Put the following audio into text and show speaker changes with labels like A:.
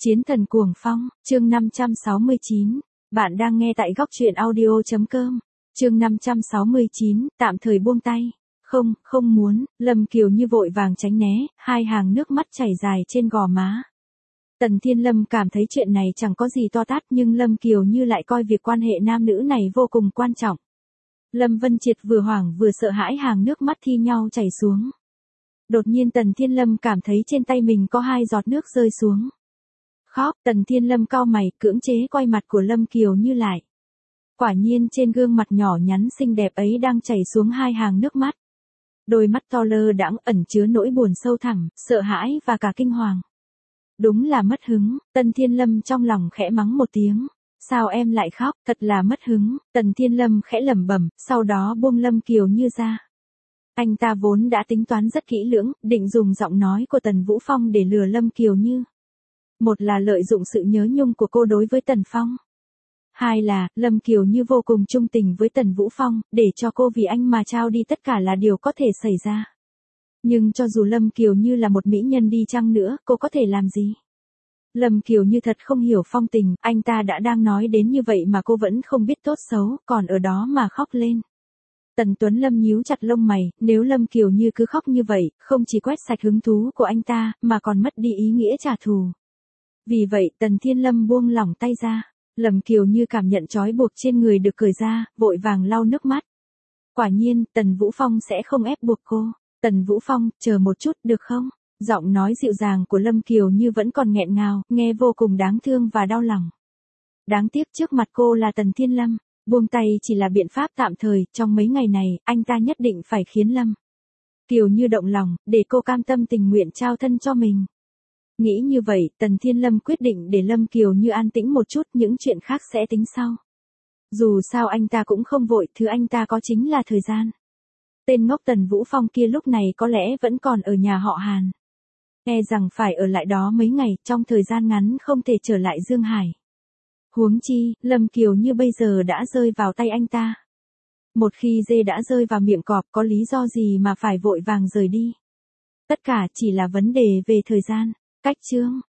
A: Chiến thần cuồng phong, chương 569. Bạn đang nghe tại góc truyện audio.com. Chương 569, tạm thời buông tay. Không muốn, Lâm Kiều Như vội vàng tránh né, hai hàng nước mắt chảy dài trên gò má. Tần Thiên Lâm cảm thấy chuyện này chẳng có gì to tát, nhưng Lâm Kiều Như lại coi việc quan hệ nam nữ này vô cùng quan trọng. Lâm Vân Triệt vừa hoảng vừa sợ hãi, hàng nước mắt thi nhau chảy xuống. Đột nhiên Tần Thiên Lâm cảm thấy trên tay mình có hai giọt nước rơi xuống. Khóc, Tần Thiên Lâm cau mày, cưỡng chế quay mặt của Lâm Kiều Như lại. Quả nhiên trên gương mặt nhỏ nhắn xinh đẹp ấy đang chảy xuống hai hàng nước mắt. Đôi mắt to lơ đãng ẩn chứa nỗi buồn sâu thẳm, sợ hãi và cả kinh hoàng. Đúng là mất hứng, Tần Thiên Lâm trong lòng khẽ mắng một tiếng. Sao em lại khóc, thật là mất hứng, Tần Thiên Lâm khẽ lẩm bẩm, sau đó buông Lâm Kiều Như ra. Anh ta vốn đã tính toán rất kỹ lưỡng, định dùng giọng nói của Tần Vũ Phong để lừa Lâm Kiều Như. Một là lợi dụng sự nhớ nhung của cô đối với Tần Phong. Hai là, Lâm Kiều Như vô cùng trung tình với Tần Vũ Phong, để cho cô vì anh mà trao đi tất cả là điều có thể xảy ra. Nhưng cho dù Lâm Kiều Như là một mỹ nhân đi chăng nữa, cô có thể làm gì? Lâm Kiều Như thật không hiểu phong tình, anh ta đã đang nói đến như vậy mà cô vẫn không biết tốt xấu, còn ở đó mà khóc lên. Tần Tuấn Lâm nhíu chặt lông mày, nếu Lâm Kiều Như cứ khóc như vậy, không chỉ quét sạch hứng thú của anh ta, mà còn mất đi ý nghĩa trả thù. Vì vậy Tần Thiên Lâm buông lỏng tay ra. Lâm Kiều Như cảm nhận trói buộc trên người được cởi ra, vội vàng lau nước mắt. Quả nhiên, Tần Vũ Phong sẽ không ép buộc cô. Tần Vũ Phong, chờ một chút được không? Giọng nói dịu dàng của Lâm Kiều Như vẫn còn nghẹn ngào, nghe vô cùng đáng thương và đau lòng. Đáng tiếc trước mặt cô là Tần Thiên Lâm, buông tay chỉ là biện pháp tạm thời, trong mấy ngày này, anh ta nhất định phải khiến Lâm Kiều Như động lòng, để cô cam tâm tình nguyện trao thân cho mình. Nghĩ như vậy, Tần Thiên Lâm quyết định để Lâm Kiều Như an tĩnh một chút, những chuyện khác sẽ tính sau. Dù sao anh ta cũng không vội, thứ anh ta có chính là thời gian. Tên ngốc Tần Vũ Phong kia lúc này có lẽ vẫn còn ở nhà họ Hàn. E rằng phải ở lại đó mấy ngày, trong thời gian ngắn không thể trở lại Dương Hải. Huống chi, Lâm Kiều Như bây giờ đã rơi vào tay anh ta. Một khi dê đã rơi vào miệng cọp, có lý do gì mà phải vội vàng rời đi. Tất cả chỉ là vấn đề về thời gian. Cách chương